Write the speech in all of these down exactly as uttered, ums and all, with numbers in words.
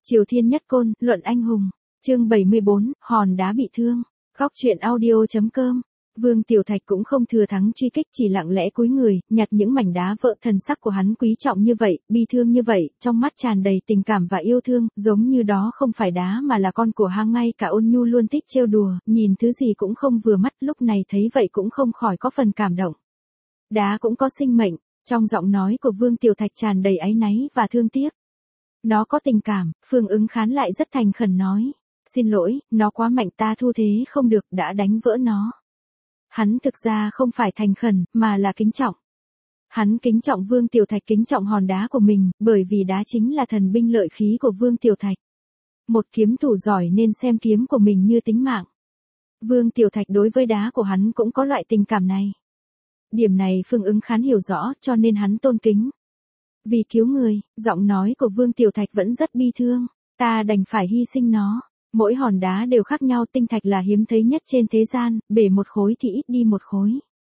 Triều Thiên Nhất Côn, luận anh hùng. Chương bảy mươi bốn, hòn đá bị thương. Góc truyện audio.com. Vương Tiểu Thạch cũng không thừa thắng truy kích, chỉ lặng lẽ cúi người, nhặt những mảnh đá vỡ. Thần sắc của hắn quý trọng như vậy, bi thương như vậy, trong mắt tràn đầy tình cảm và yêu thương, giống như đó không phải đá mà là con của hang. Ngay cả Ôn Nhu luôn thích trêu đùa, nhìn thứ gì cũng không vừa mắt, lúc này thấy vậy cũng không khỏi có phần cảm động. Đá cũng có sinh mệnh, trong giọng nói của Vương Tiểu Thạch tràn đầy áy náy và thương tiếc. Nó có tình cảm, Phương Ứng Khán lại rất thành khẩn nói. Xin lỗi, nó quá mạnh, ta thu thế không được, đã đánh vỡ nó. Hắn thực ra không phải thành khẩn, mà là kính trọng. Hắn kính trọng Vương Tiểu Thạch, kính trọng hòn đá của mình, bởi vì đá chính là thần binh lợi khí của Vương Tiểu Thạch. Một kiếm thủ giỏi nên xem kiếm của mình như tính mạng. Vương Tiểu Thạch đối với đá của hắn cũng có loại tình cảm này. Điểm này Phương Ứng Khán hiểu rõ, cho nên hắn tôn kính. Vì cứu người, giọng nói của Vương Tiểu Thạch vẫn rất bi thương. Ta đành phải hy sinh nó. Mỗi hòn đá đều khác nhau, tinh thạch là hiếm thấy nhất trên thế gian, bể một khối thì ít đi một khối.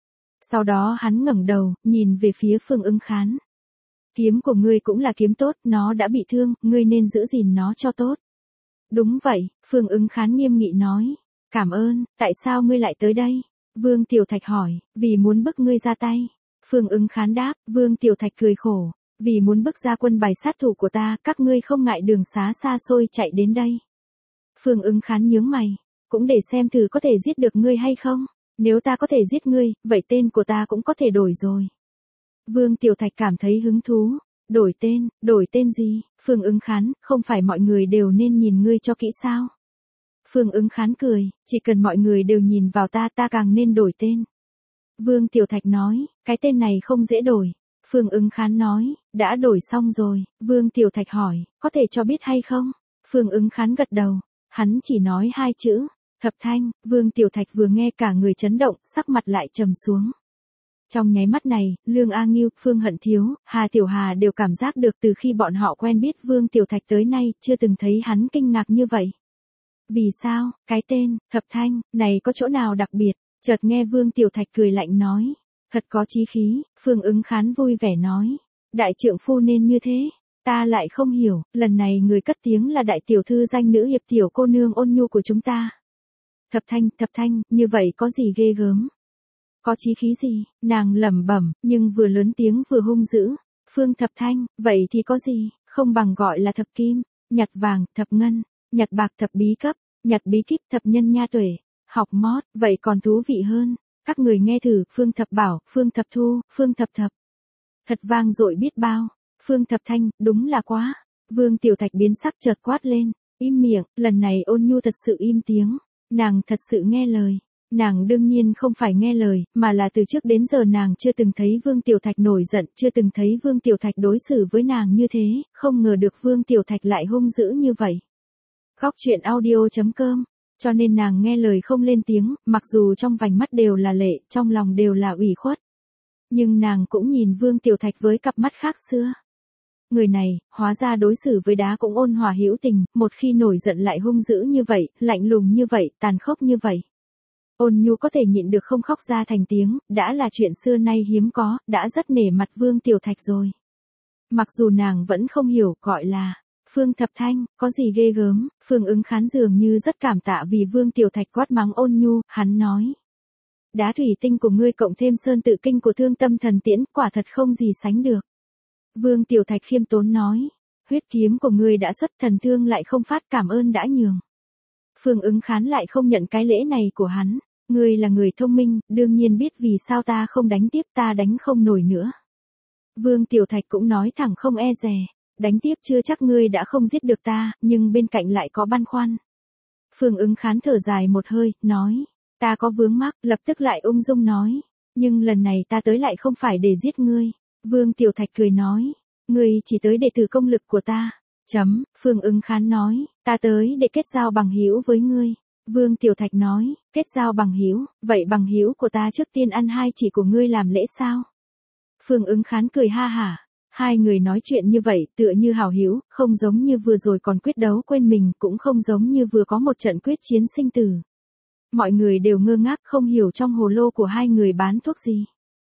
Sau đó hắn ngẩng đầu, nhìn về phía Phương Ứng Khán. Kiếm của ngươi cũng là kiếm tốt, nó đã bị thương, ngươi nên giữ gìn nó cho tốt. Đúng vậy, Phương Ứng Khán nghiêm nghị nói. Cảm ơn, tại sao ngươi lại tới đây? Vương Tiểu Thạch hỏi, vì muốn bức ngươi ra tay. Phương Ứng Khán đáp, Vương Tiểu Thạch cười khổ. Vì muốn bức ra quân bài sát thủ của ta, các ngươi không ngại đường xá xa xôi chạy đến đây. Phương Ứng Khán nhướng mày, cũng để xem thử có thể giết được ngươi hay không. Nếu ta có thể giết ngươi, vậy tên của ta cũng có thể đổi rồi. Vương Tiểu Thạch cảm thấy hứng thú. Đổi tên, đổi tên gì? Phương Ứng Khán, không phải mọi người đều nên nhìn ngươi cho kỹ sao? Phương Ứng Khán cười, chỉ cần mọi người đều nhìn vào ta, ta càng nên đổi tên. Vương Tiểu Thạch nói, cái tên này không dễ đổi. Phương Ứng Khán nói, đã đổi xong rồi. Vương Tiểu Thạch hỏi, có thể cho biết hay không? Phương Ứng Khán gật đầu. Hắn chỉ nói hai chữ, Thập Thanh. Vương Tiểu Thạch vừa nghe cả người chấn động, sắc mặt lại trầm xuống. Trong nháy mắt này, Lương A Ngưu, Phương Hận Thiếu, Hà Tiểu Hà đều cảm giác được từ khi bọn họ quen biết Vương Tiểu Thạch tới nay, chưa từng thấy hắn kinh ngạc như vậy. Vì sao, cái tên, Thập Thanh, này có chỗ nào đặc biệt? Chợt nghe Vương Tiểu Thạch cười lạnh nói. Thật có chí khí, Phương Ứng Khán vui vẻ nói. Đại trượng phu nên như thế. Ta lại không hiểu, lần này người cất tiếng là đại tiểu thư danh nữ hiệp tiểu cô nương Ôn Nhu của chúng ta. Thập Thanh, Thập Thanh, như vậy có gì ghê gớm? Có chí khí gì? Nàng lẩm bẩm, nhưng vừa lớn tiếng vừa hung dữ. Phương Thập Thanh, vậy thì có gì? Không bằng gọi là thập kim, nhặt vàng, thập ngân, nhặt bạc, thập bí cấp, nhặt bí kíp, thập nhân nha tuệ. Học mót, vậy còn thú vị hơn. Các người nghe thử, Phương Thập Bảo, Phương Thập Thu, Phương Thập Thập. Thật vang dội biết bao. Phương Thập Thanh, đúng là quá. Vương Tiểu Thạch biến sắc chợt quát lên. Im miệng, lần này Ôn Nhu thật sự im tiếng. Nàng thật sự nghe lời. Nàng đương nhiên không phải nghe lời, mà là từ trước đến giờ nàng chưa từng thấy Vương Tiểu Thạch nổi giận, chưa từng thấy Vương Tiểu Thạch đối xử với nàng như thế, không ngờ được Vương Tiểu Thạch lại hung dữ như vậy. Góc truyện audio.com. Cho nên nàng nghe lời không lên tiếng, mặc dù trong vành mắt đều là lệ, trong lòng đều là ủy khuất. Nhưng nàng cũng nhìn Vương Tiểu Thạch với cặp mắt khác xưa. Người này, hóa ra đối xử với đá cũng ôn hòa hữu tình, một khi nổi giận lại hung dữ như vậy, lạnh lùng như vậy, tàn khốc như vậy. Ôn Nhu có thể nhịn được không khóc ra thành tiếng, đã là chuyện xưa nay hiếm có, đã rất nể mặt Vương Tiểu Thạch rồi. Mặc dù nàng vẫn không hiểu, gọi là Phương Thập Thanh, có gì ghê gớm. Phương Ứng Khán dường như rất cảm tạ vì Vương Tiểu Thạch quát mắng Ôn Nhu, hắn nói. Đá thủy tinh của ngươi cộng thêm sơn tự kinh của Thương Tâm Thần Tiễn, quả thật không gì sánh được. Vương Tiểu Thạch khiêm tốn nói. Huyết kiếm của ngươi đã xuất, thần thương lại không phát, cảm ơn đã nhường. Phương Ứng Khán lại không nhận cái lễ này của hắn. Ngươi là người thông minh, đương nhiên biết vì sao ta không đánh tiếp, ta đánh không nổi nữa. Vương Tiểu Thạch cũng nói thẳng không e dè. Đánh tiếp chưa chắc ngươi đã không giết được ta, nhưng bên cạnh lại có băn khoăn. Phương Ứng Khán thở dài một hơi, nói. Ta có vướng mắc, lập tức lại ung dung nói. Nhưng lần này ta tới lại không phải để giết ngươi. Vương Tiểu Thạch cười nói. Ngươi chỉ tới để thử công lực của ta. Chấm, Phương Ứng Khán nói. Ta tới để kết giao bằng hữu với ngươi. Vương Tiểu Thạch nói. Kết giao bằng hữu, vậy bằng hữu của ta trước tiên ăn hai chỉ của ngươi làm lễ sao? Phương Ứng Khán cười ha hả. Hai người nói chuyện như vậy, tựa như hảo hữu, không giống như vừa rồi còn quyết đấu quên mình, cũng không giống như vừa có một trận quyết chiến sinh tử. Mọi người đều ngơ ngác không hiểu trong hồ lô của hai người bán thuốc gì.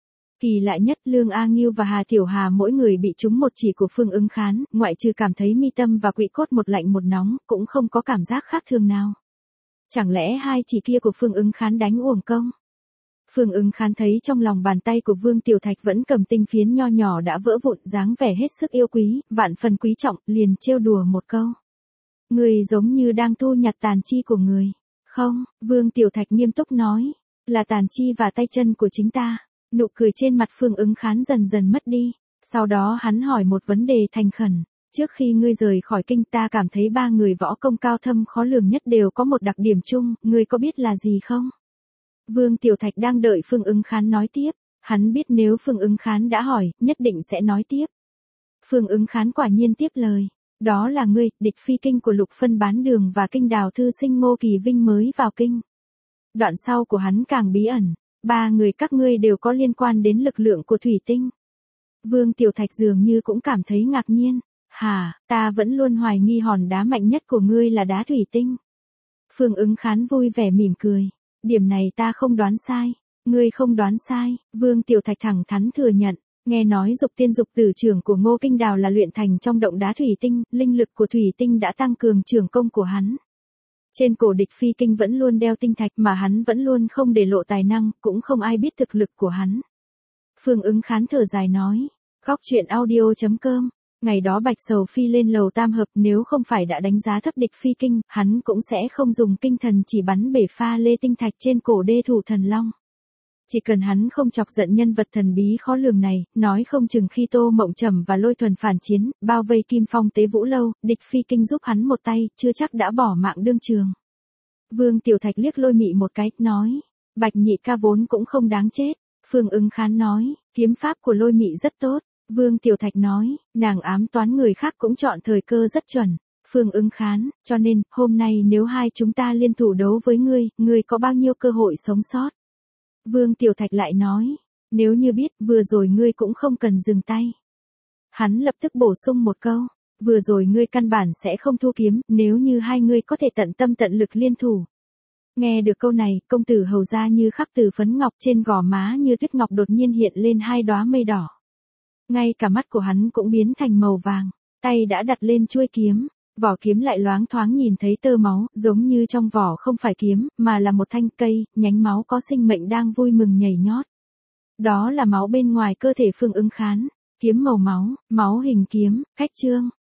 Kỳ lạ nhất, Lương A Ngưu và Hà Tiểu Hà mỗi người bị trúng một chỉ của Phương Ứng Khán, ngoại trừ cảm thấy mi tâm và quỵ cốt một lạnh một nóng, cũng không có cảm giác khác thường nào. Chẳng lẽ hai chỉ kia của Phương Ứng Khán đánh uổng công? Phương Ứng Khán thấy trong lòng bàn tay của Vương Tiểu Thạch vẫn cầm tinh phiến nho nhỏ đã vỡ vụn, dáng vẻ hết sức yêu quý, vạn phần quý trọng, liền trêu đùa một câu. Người giống như đang thu nhặt tàn chi của người. Không, Vương Tiểu Thạch nghiêm túc nói, là tàn chi và tay chân của chính ta. Nụ cười trên mặt Phương Ứng Khán dần dần mất đi, sau đó hắn hỏi một vấn đề thành khẩn. Trước khi ngươi rời khỏi kinh, ta cảm thấy ba người võ công cao thâm khó lường nhất đều có một đặc điểm chung, ngươi có biết là gì không? Vương Tiểu Thạch đang đợi Phương Ứng Khán nói tiếp, hắn biết nếu Phương Ứng Khán đã hỏi, nhất định sẽ nói tiếp. Phương Ứng Khán quả nhiên tiếp lời, đó là ngươi, địch phi kinh của Lục Phân Bán Đường và kinh đào thư sinh Ngô Kỳ Vinh mới vào kinh. Đoạn sau của hắn càng bí ẩn, ba người các ngươi đều có liên quan đến lực lượng của thủy tinh. Vương Tiểu Thạch dường như cũng cảm thấy ngạc nhiên, hả, ta vẫn luôn hoài nghi hòn đá mạnh nhất của ngươi là đá thủy tinh. Phương Ứng Khán vui vẻ mỉm cười, điểm này ta không đoán sai, ngươi không đoán sai, Vương Tiểu Thạch thẳng thắn thừa nhận. Nghe nói dục tiên dục tử trưởng của Ngô Kinh Đào là luyện thành trong động đá thủy tinh, linh lực của thủy tinh đã tăng cường trưởng công của hắn. Trên cổ địch phi kinh vẫn luôn đeo tinh thạch mà hắn vẫn luôn không để lộ tài năng, cũng không ai biết thực lực của hắn. Phương Ứng Khán thở dài nói, góc truyện audio chấm com, ngày đó Bạch Sầu Phi lên lầu tam hợp, nếu không phải đã đánh giá thấp địch phi kinh, hắn cũng sẽ không dùng kinh thần chỉ bắn bể pha lê tinh thạch trên cổ đê thủ thần long. Chỉ cần hắn không chọc giận nhân vật thần bí khó lường này, nói không chừng khi Tô Mộng Trầm và Lôi Thuần phản chiến, bao vây Kim Phong Tế Vũ Lâu, địch phi kinh giúp hắn một tay, chưa chắc đã bỏ mạng đương trường. Vương Tiểu Thạch liếc Lôi Mị một cái, nói, Bạch nhị ca vốn cũng không đáng chết. Phương Ứng Khán nói, kiếm pháp của Lôi Mị rất tốt. Vương Tiểu Thạch nói, nàng ám toán người khác cũng chọn thời cơ rất chuẩn. Phương Ứng Khán, cho nên, hôm nay nếu hai chúng ta liên thủ đấu với ngươi, ngươi có bao nhiêu cơ hội sống sót? Vương Tiểu Thạch lại nói, nếu như biết, vừa rồi ngươi cũng không cần dừng tay. Hắn lập tức bổ sung một câu, vừa rồi ngươi căn bản sẽ không thua kiếm, nếu như hai ngươi có thể tận tâm tận lực liên thủ. Nghe được câu này, công tử Hầu ra như khắc từ phấn ngọc, trên gò má như tuyết ngọc đột nhiên hiện lên hai đóa mây đỏ. Ngay cả mắt của hắn cũng biến thành màu vàng, tay đã đặt lên chuôi kiếm. Vỏ kiếm lại loáng thoáng nhìn thấy tơ máu, giống như trong vỏ không phải kiếm, mà là một thanh cây, nhánh máu có sinh mệnh đang vui mừng nhảy nhót. Đó là máu bên ngoài cơ thể Phương Ứng Khán, kiếm màu máu, máu hình kiếm, cách chương.